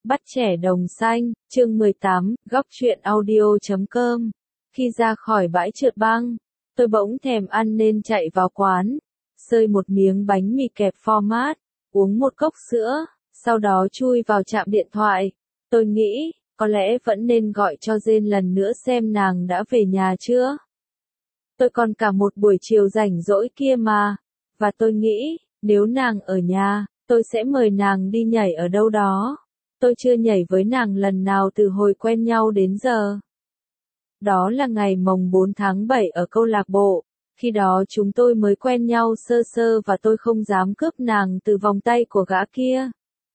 Bắt trẻ đồng xanh, chương 18, góc truyện audio.com. Khi ra khỏi bãi trượt băng, tôi bỗng thèm ăn nên chạy vào quán, xơi một miếng bánh mì kẹp format, uống một cốc sữa, sau đó chui vào trạm điện thoại. Tôi nghĩ, có lẽ vẫn nên gọi cho Jane lần nữa xem nàng đã về nhà chưa. Tôi còn cả một buổi chiều rảnh rỗi kia mà, và tôi nghĩ, nếu nàng ở nhà, tôi sẽ mời nàng đi nhảy ở đâu đó. Tôi chưa nhảy với nàng lần nào từ hồi quen nhau đến giờ. Đó là ngày mồng 4 tháng 7 ở câu lạc bộ, khi đó chúng tôi mới quen nhau sơ sơ và tôi không dám cướp nàng từ vòng tay của gã kia.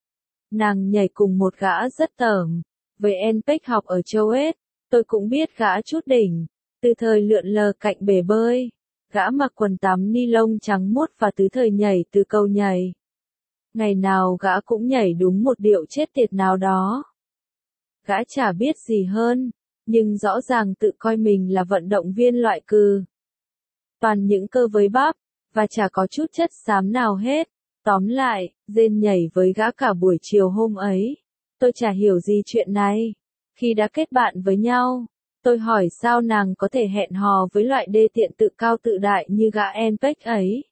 Nàng nhảy cùng một gã rất tởm, với Enpec học ở châu Ết, tôi cũng biết gã chút đỉnh, từ thời lượn lờ cạnh bể bơi, gã mặc quần tắm ni lông trắng muốt và từ thời nhảy từ cầu nhảy. Ngày nào gã cũng nhảy đúng một điệu chết tiệt nào đó. Gã chả biết gì hơn, nhưng rõ ràng tự coi mình là vận động viên loại cừ. Toàn những cơ với bắp, và chả có chút chất xám nào hết. Tóm lại, Jane nhảy với gã cả buổi chiều hôm ấy. Tôi chả hiểu gì chuyện này. Khi đã kết bạn với nhau, tôi hỏi sao nàng có thể hẹn hò với loại đê tiện tự cao tự đại như gã Enpec ấy.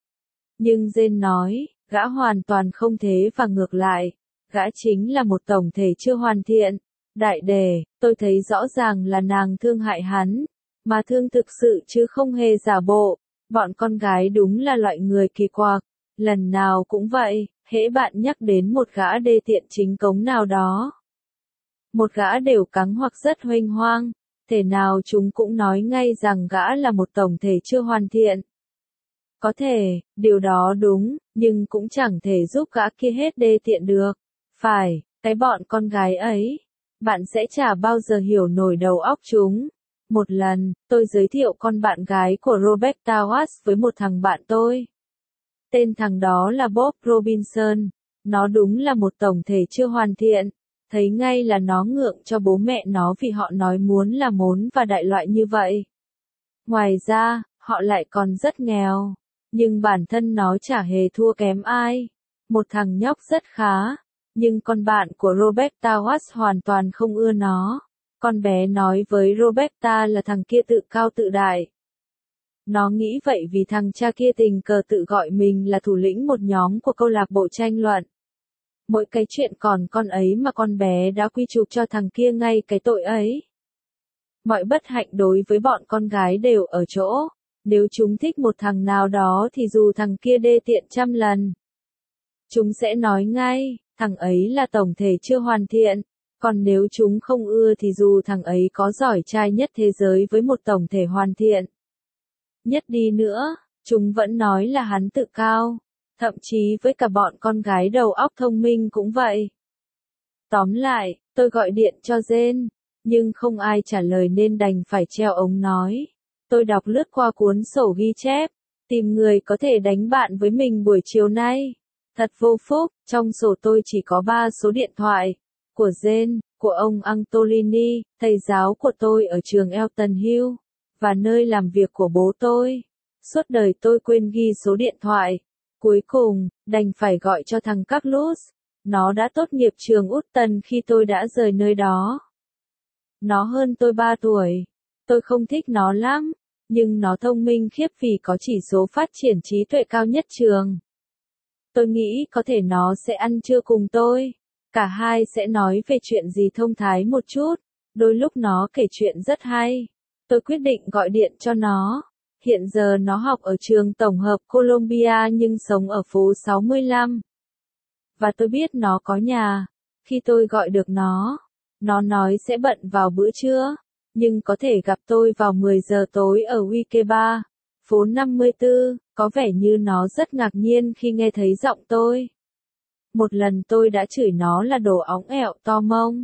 Nhưng Jane nói, gã hoàn toàn không thế và ngược lại, gã chính là một tổng thể chưa hoàn thiện. Đại đề, tôi thấy rõ ràng là nàng thương hại hắn, mà thương thực sự chứ không hề giả bộ. Bọn con gái đúng là loại người kỳ quặc, lần nào cũng vậy, hễ bạn nhắc đến một gã đê tiện chính cống nào đó. Một gã đều cắng hoặc rất huênh hoang, thể nào chúng cũng nói ngay rằng gã là một tổng thể chưa hoàn thiện. Có thể, điều đó đúng, nhưng cũng chẳng thể giúp gã kia hết đê tiện được. Phải, cái bọn con gái ấy, bạn sẽ chả bao giờ hiểu nổi đầu óc chúng. Một lần, tôi giới thiệu con bạn gái của Roberta Watts với một thằng bạn tôi. Tên thằng đó là Bob Robinson. Nó đúng là một tổng thể chưa hoàn thiện. Thấy ngay là nó ngượng cho bố mẹ nó vì họ nói muốn là mốn và đại loại như vậy. Ngoài ra, họ lại còn rất nghèo. Nhưng bản thân nó chả hề thua kém ai. Một thằng nhóc rất khá. Nhưng con bạn của Roberta Watts hoàn toàn không ưa nó. Con bé nói với Roberta là thằng kia tự cao tự đại. Nó nghĩ vậy vì thằng cha kia tình cờ tự gọi mình là thủ lĩnh một nhóm của câu lạc bộ tranh luận. Mỗi cái chuyện còn con ấy mà con bé đã quy chụp cho thằng kia ngay cái tội ấy. Mọi bất hạnh đối với bọn con gái đều ở chỗ, nếu chúng thích một thằng nào đó thì dù thằng kia đê tiện trăm lần, chúng sẽ nói ngay, thằng ấy là tổng thể chưa hoàn thiện. Còn nếu chúng không ưa thì dù thằng ấy có giỏi trai nhất thế giới với một tổng thể hoàn thiện nhất đi nữa, chúng vẫn nói là hắn tự cao. Thậm chí với cả bọn con gái đầu óc thông minh cũng vậy. Tóm lại, tôi gọi điện cho Jane, nhưng không ai trả lời nên đành phải treo ống nói. Tôi đọc lướt qua cuốn sổ ghi chép, tìm người có thể đánh bạn với mình buổi chiều nay. Thật vô phúc, trong sổ tôi chỉ có 3 số điện thoại. Của Jane, của ông Antolini, thầy giáo của tôi ở trường Elton Hill, và nơi làm việc của bố tôi. Suốt đời tôi quên ghi số điện thoại. Cuối cùng, đành phải gọi cho thằng Carlos. Nó đã tốt nghiệp trường Upton khi tôi đã rời nơi đó. Nó hơn tôi 3 tuổi. Tôi không thích nó lắm, nhưng nó thông minh khiếp vì có chỉ số phát triển trí tuệ cao nhất trường. Tôi nghĩ có thể nó sẽ ăn trưa cùng tôi. Cả hai sẽ nói về chuyện gì thông thái một chút. Đôi lúc nó kể chuyện rất hay. Tôi quyết định gọi điện cho nó. Hiện giờ nó học ở trường tổng hợp Columbia nhưng sống ở phố 65. Và tôi biết nó có nhà. Khi tôi gọi được nó nói sẽ bận vào bữa trưa, nhưng có thể gặp tôi vào 10 giờ tối ở Wike Bar, phố 54, có vẻ như nó rất ngạc nhiên khi nghe thấy giọng tôi. Một lần tôi đã chửi nó là đồ óng ẹo to mông.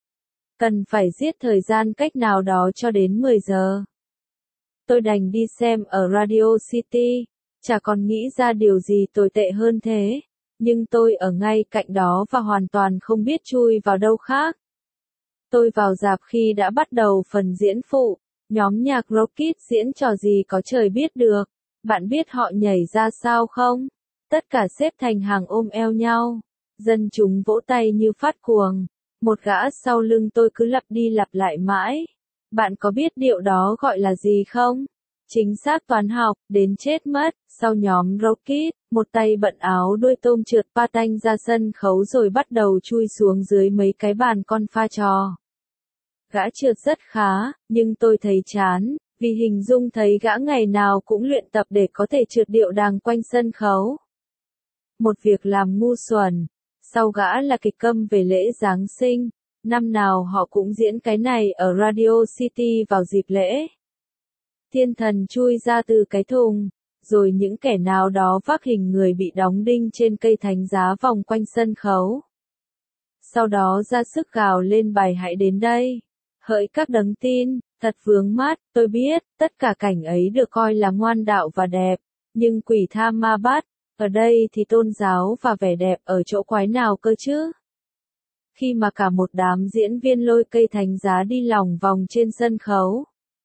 Cần phải giết thời gian cách nào đó cho đến 10 giờ. Tôi đành đi xem ở Radio City, chả còn nghĩ ra điều gì tồi tệ hơn thế, nhưng tôi ở ngay cạnh đó và hoàn toàn không biết chui vào đâu khác. Tôi vào rạp khi đã bắt đầu phần diễn phụ, nhóm nhạc Rockit diễn trò gì có trời biết được. Bạn biết họ nhảy ra sao không? Tất cả xếp thành hàng ôm eo nhau. Dân chúng vỗ tay như phát cuồng. Một gã sau lưng tôi cứ lặp đi lặp lại mãi. Bạn có biết điệu đó gọi là gì không? Chính xác toán học, đến chết mất. Sau nhóm Rocket, một tay bận áo đuôi tôm trượt patin ra sân khấu rồi bắt đầu chui xuống dưới mấy cái bàn con pha trò. Gã trượt rất khá, nhưng tôi thấy chán, vì hình dung thấy gã ngày nào cũng luyện tập để có thể trượt điệu đàng quanh sân khấu. Một việc làm ngu xuẩn. Sau gã là kịch câm về lễ Giáng sinh. Năm nào họ cũng diễn cái này ở Radio City vào dịp lễ. Thiên thần chui ra từ cái thùng, rồi những kẻ nào đó vác hình người bị đóng đinh trên cây thánh giá vòng quanh sân khấu. Sau đó ra sức gào lên bài hãy đến đây. Hỡi các đấng tin, thật vướng mắt, tôi biết, tất cả cảnh ấy được coi là ngoan đạo và đẹp, nhưng quỷ tha ma bắt, ở đây thì tôn giáo và vẻ đẹp ở chỗ quái nào cơ chứ? Khi mà cả một đám diễn viên lôi cây thánh giá đi lòng vòng trên sân khấu.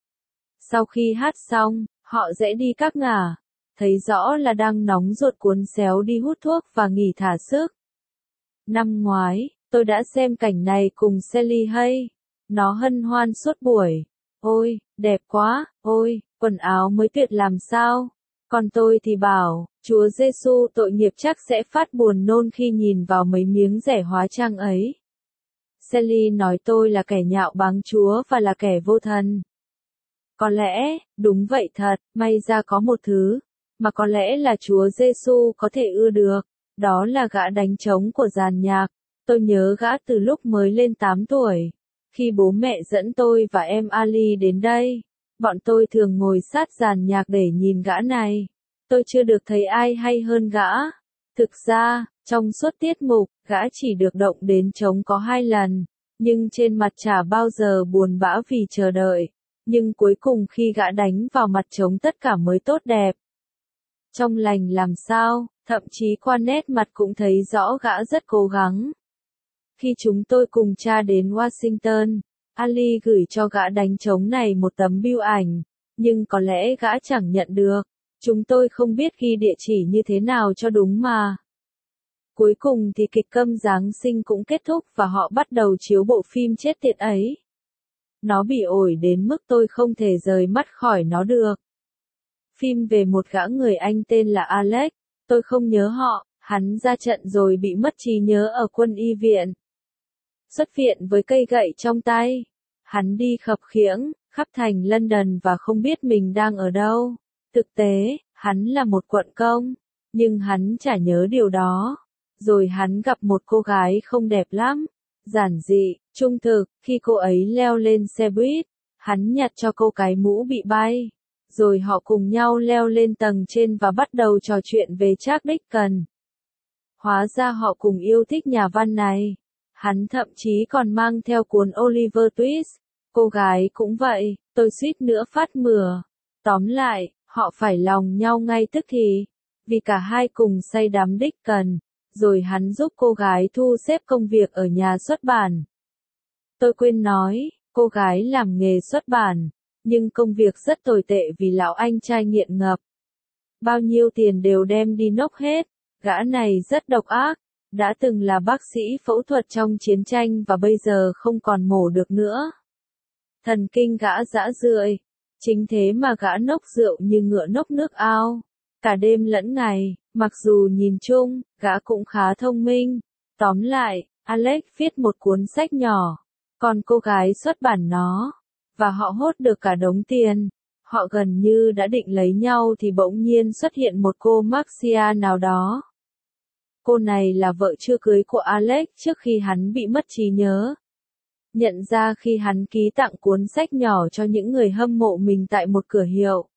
Sau khi hát xong, họ rẽ đi các ngả, thấy rõ là đang nóng ruột cuốn xéo đi hút thuốc và nghỉ thả sức. Năm ngoái, tôi đã xem cảnh này cùng Sally Hay. Nó hân hoan suốt buổi. Ôi, đẹp quá, ôi, quần áo mới tuyệt làm sao. Còn tôi thì bảo, Chúa Giêsu tội nghiệp chắc sẽ phát buồn nôn khi nhìn vào mấy miếng rẻ hóa trang ấy. Sally nói tôi là kẻ nhạo báng Chúa và là kẻ vô thần. Có lẽ, đúng vậy thật, may ra có một thứ, mà có lẽ là Chúa Giêsu có thể ưa được, đó là gã đánh trống của dàn nhạc. Tôi nhớ gã từ lúc mới lên 8 tuổi. Khi bố mẹ dẫn tôi và em Ali đến đây, bọn tôi thường ngồi sát dàn nhạc để nhìn gã này. Tôi chưa được thấy ai hay hơn gã. Thực ra, trong suốt tiết mục, gã chỉ được động đến trống có 2 lần, nhưng trên mặt chả bao giờ buồn bã vì chờ đợi. Nhưng cuối cùng khi gã đánh vào mặt trống tất cả mới tốt đẹp. Trong lành làm sao, thậm chí qua nét mặt cũng thấy rõ gã rất cố gắng. Khi chúng tôi cùng cha đến Washington, Ali gửi cho gã đánh trống này một tấm bưu ảnh, nhưng có lẽ gã chẳng nhận được. Chúng tôi không biết ghi địa chỉ như thế nào cho đúng mà. Cuối cùng thì kịch câm Giáng sinh cũng kết thúc và họ bắt đầu chiếu bộ phim chết tiệt ấy. Nó bị ổi đến mức tôi không thể rời mắt khỏi nó được. Phim về một gã người Anh tên là Alex, tôi không nhớ họ, hắn ra trận rồi bị mất trí nhớ ở quân y viện. Xuất viện với cây gậy trong tay. Hắn đi khập khiễng, khắp thành London và không biết mình đang ở đâu. Thực tế, hắn là một quận công, nhưng hắn chả nhớ điều đó. Rồi hắn gặp một cô gái không đẹp lắm, giản dị, trung thực, khi cô ấy leo lên xe buýt, hắn nhặt cho cô cái mũ bị bay. Rồi họ cùng nhau leo lên tầng trên và bắt đầu trò chuyện về Charles Dickens. Hóa ra họ cùng yêu thích nhà văn này. Hắn thậm chí còn mang theo cuốn Oliver Twist. Cô gái cũng vậy, tôi suýt nữa phát mửa. Tóm lại, họ phải lòng nhau ngay tức thì. Vì cả hai cùng say đắm Dickens. Rồi hắn giúp cô gái thu xếp công việc ở nhà xuất bản. Tôi quên nói, cô gái làm nghề xuất bản. Nhưng công việc rất tồi tệ vì lão anh trai nghiện ngập. Bao nhiêu tiền đều đem đi nốc hết. Gã này rất độc ác. Đã từng là bác sĩ phẫu thuật trong chiến tranh và bây giờ không còn mổ được nữa. Thần kinh gã dã rượi. Chính thế mà gã nốc rượu như ngựa nốc nước ao. Cả đêm lẫn ngày, mặc dù nhìn chung, gã cũng khá thông minh. Tóm lại, Alex viết một cuốn sách nhỏ. Còn cô gái xuất bản nó. Và họ hốt được cả đống tiền. Họ gần như đã định lấy nhau thì bỗng nhiên xuất hiện một cô Marcia nào đó. Cô này là vợ chưa cưới của Alex trước khi hắn bị mất trí nhớ. Nhận ra khi hắn ký tặng cuốn sách nhỏ cho những người hâm mộ mình tại một cửa hiệu.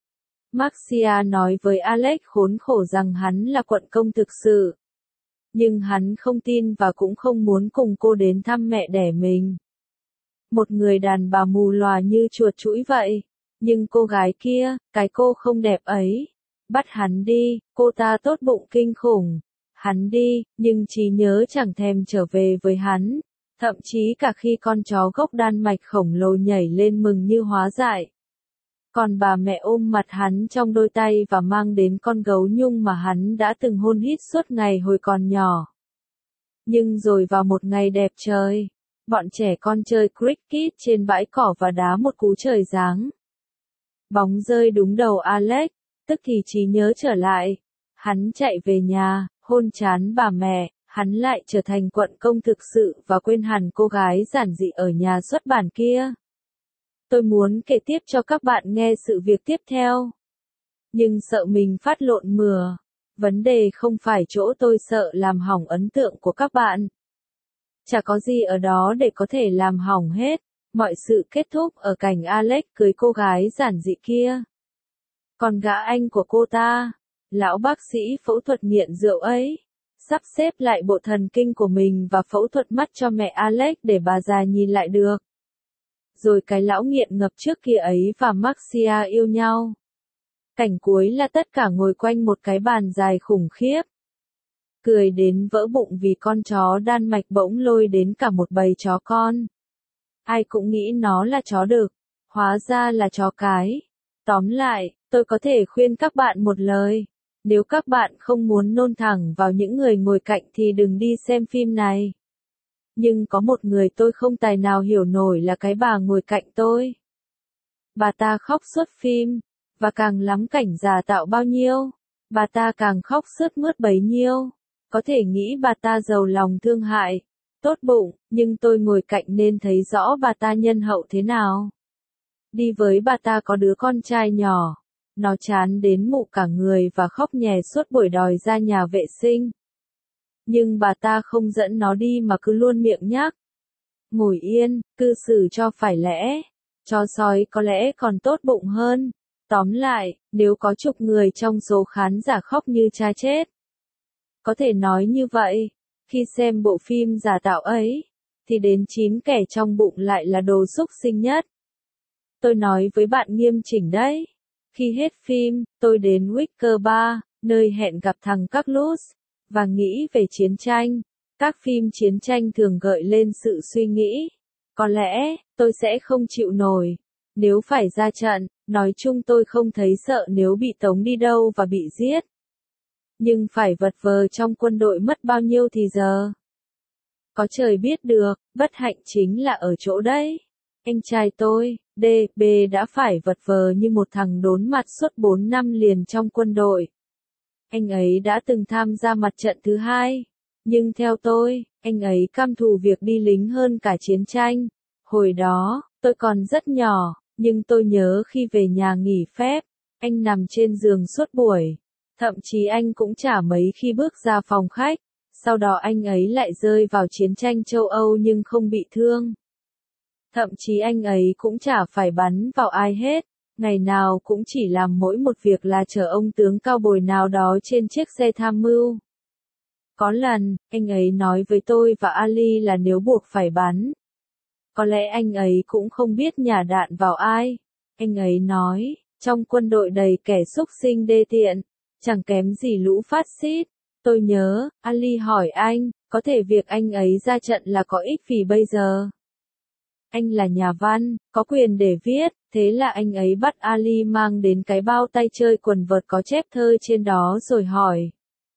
Marcia nói với Alex khốn khổ rằng hắn là quận công thực sự. Nhưng hắn không tin và cũng không muốn cùng cô đến thăm mẹ đẻ mình. Một người đàn bà mù lòa như chuột chũi vậy. Nhưng cô gái kia, cái cô không đẹp ấy. Bắt hắn đi, cô ta tốt bụng kinh khủng. Hắn đi, nhưng trí nhớ chẳng thèm trở về với hắn. Thậm chí cả khi con chó gốc Đan Mạch khổng lồ nhảy lên mừng như hóa dại. Còn bà mẹ ôm mặt hắn trong đôi tay và mang đến con gấu nhung mà hắn đã từng hôn hít suốt ngày hồi còn nhỏ. Nhưng rồi vào một ngày đẹp trời, bọn trẻ con chơi cricket trên bãi cỏ và đá một cú trời giáng. Bóng rơi đúng đầu Alex, tức thì trí nhớ trở lại. Hắn chạy về nhà, hôn trán bà mẹ, hắn lại trở thành quận công thực sự và quên hẳn cô gái giản dị ở nhà xuất bản kia. Tôi muốn kể tiếp cho các bạn nghe sự việc tiếp theo. Nhưng sợ mình phát lộn mửa. Vấn đề không phải chỗ tôi sợ làm hỏng ấn tượng của các bạn. Chả có gì ở đó để có thể làm hỏng hết. Mọi sự kết thúc ở cảnh Alex cưới cô gái giản dị kia. Còn gã anh của cô ta, lão bác sĩ phẫu thuật nghiện rượu ấy, sắp xếp lại bộ thần kinh của mình và phẫu thuật mắt cho mẹ Alex để bà già nhìn lại được. Rồi cái lão nghiện ngập trước kia ấy và Marcia yêu nhau. Cảnh cuối là tất cả ngồi quanh một cái bàn dài khủng khiếp. Cười đến vỡ bụng vì con chó Đan Mạch bỗng lôi đến cả một bầy chó con. Ai cũng nghĩ nó là chó đực, hóa ra là chó cái. Tóm lại, tôi có thể khuyên các bạn một lời. Nếu các bạn không muốn nôn thẳng vào những người ngồi cạnh thì đừng đi xem phim này. Nhưng có một người tôi không tài nào hiểu nổi là cái bà ngồi cạnh tôi. Bà ta khóc suốt phim, và càng lắm cảnh giả tạo bao nhiêu, bà ta càng khóc sướt mướt bấy nhiêu. Có thể nghĩ bà ta giàu lòng thương hại, tốt bụng, nhưng tôi ngồi cạnh nên thấy rõ bà ta nhân hậu thế nào. Đi với bà ta có đứa con trai nhỏ. Nó chán đến mụ cả người và khóc nhè suốt buổi đòi ra nhà vệ sinh. Nhưng bà ta không dẫn nó đi mà cứ luôn miệng nhắc. Ngồi yên, cư xử cho phải lẽ. Chó sói có lẽ còn tốt bụng hơn. Tóm lại, nếu có chục người trong số khán giả khóc như cha chết. Có thể nói như vậy, khi xem bộ phim giả tạo ấy, thì đến 9 kẻ trong bụng lại là đồ xúc sinh nhất. Tôi nói với bạn nghiêm chỉnh đấy. Khi hết phim, tôi đến Wicker Bar, nơi hẹn gặp thằng Carlos, và nghĩ về chiến tranh. Các phim chiến tranh thường gợi lên sự suy nghĩ. Có lẽ, tôi sẽ không chịu nổi. Nếu phải ra trận, nói chung tôi không thấy sợ nếu bị tống đi đâu và bị giết. Nhưng phải vật vờ trong quân đội mất bao nhiêu thì giờ. Có trời biết được, bất hạnh chính là ở chỗ đấy. Anh trai tôi, D.B. đã phải vật vờ như một thằng đốn mặt suốt 4 năm liền trong quân đội. Anh ấy đã từng tham gia mặt trận thứ hai. Nhưng theo tôi, anh ấy căm thù việc đi lính hơn cả chiến tranh. Hồi đó, tôi còn rất nhỏ, nhưng tôi nhớ khi về nhà nghỉ phép, anh nằm trên giường suốt buổi. Thậm chí anh cũng chả mấy khi bước ra phòng khách. Sau đó anh ấy lại rơi vào chiến tranh châu Âu nhưng không bị thương. Thậm chí anh ấy cũng chả phải bắn vào ai hết, ngày nào cũng chỉ làm mỗi một việc là chở ông tướng cao bồi nào đó trên chiếc xe tham mưu. Có lần, anh ấy nói với tôi và Ali là nếu buộc phải bắn. Có lẽ anh ấy cũng không biết nhả đạn vào ai. Anh ấy nói, trong quân đội đầy kẻ xúc sinh đê tiện, chẳng kém gì lũ phát xít. Tôi nhớ, Ali hỏi anh, có thể việc anh ấy ra trận là có ích vì bây giờ. Anh là nhà văn, có quyền để viết, thế là anh ấy bắt Ali mang đến cái bao tay chơi quần vợt có chép thơ trên đó rồi hỏi.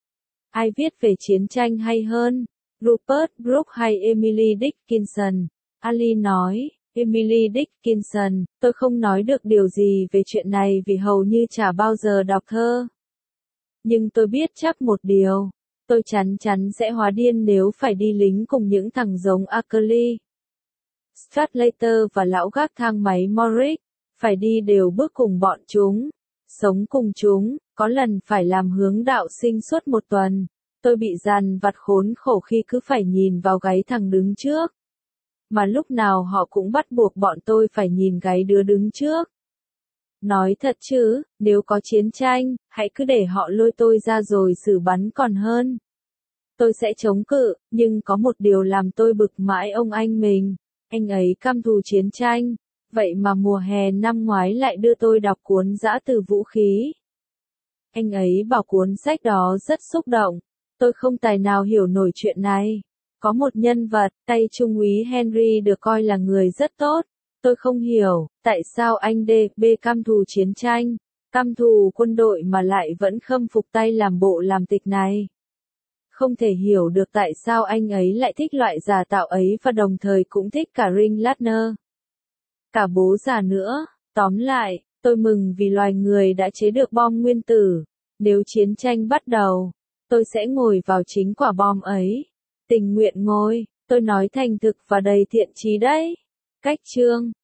Ai viết về chiến tranh hay hơn, Rupert Brooke hay Emily Dickinson? Ali nói, Emily Dickinson, tôi không nói được điều gì về chuyện này vì hầu như chả bao giờ đọc thơ. Nhưng tôi biết chắc một điều, tôi chắn chắn sẽ hóa điên nếu phải đi lính cùng những thằng giống Ackley, Stradlater và lão gác thang máy Morris, phải đi đều bước cùng bọn chúng, sống cùng chúng, có lần phải làm hướng đạo sinh suốt một tuần. Tôi bị dằn vặt khốn khổ khi cứ phải nhìn vào gáy thằng đứng trước. Mà lúc nào họ cũng bắt buộc bọn tôi phải nhìn gáy đứa đứng trước. Nói thật chứ, nếu có chiến tranh, hãy cứ để họ lôi tôi ra rồi xử bắn còn hơn. Tôi sẽ chống cự, nhưng có một điều làm tôi bực mãi ông anh mình. Anh ấy căm thù chiến tranh, vậy mà mùa hè năm ngoái lại đưa tôi đọc cuốn Giã từ vũ khí. Anh ấy bảo cuốn sách đó rất xúc động. Tôi không tài nào hiểu nổi chuyện này. Có một nhân vật, tay trung úy Henry được coi là người rất tốt. Tôi không hiểu, tại sao anh D.B. căm thù chiến tranh, căm thù quân đội mà lại vẫn khâm phục tay làm bộ làm tịch này. không thể hiểu được tại sao anh ấy lại thích loại giả tạo ấy và đồng thời cũng thích cả Ring Lardner. Cả bố già nữa, tóm lại, tôi mừng vì loài người đã chế được bom nguyên tử. Nếu chiến tranh bắt đầu, tôi sẽ ngồi vào chính quả bom ấy. Tình nguyện ngồi, tôi nói thành thực và đầy thiện chí đấy. Cách chương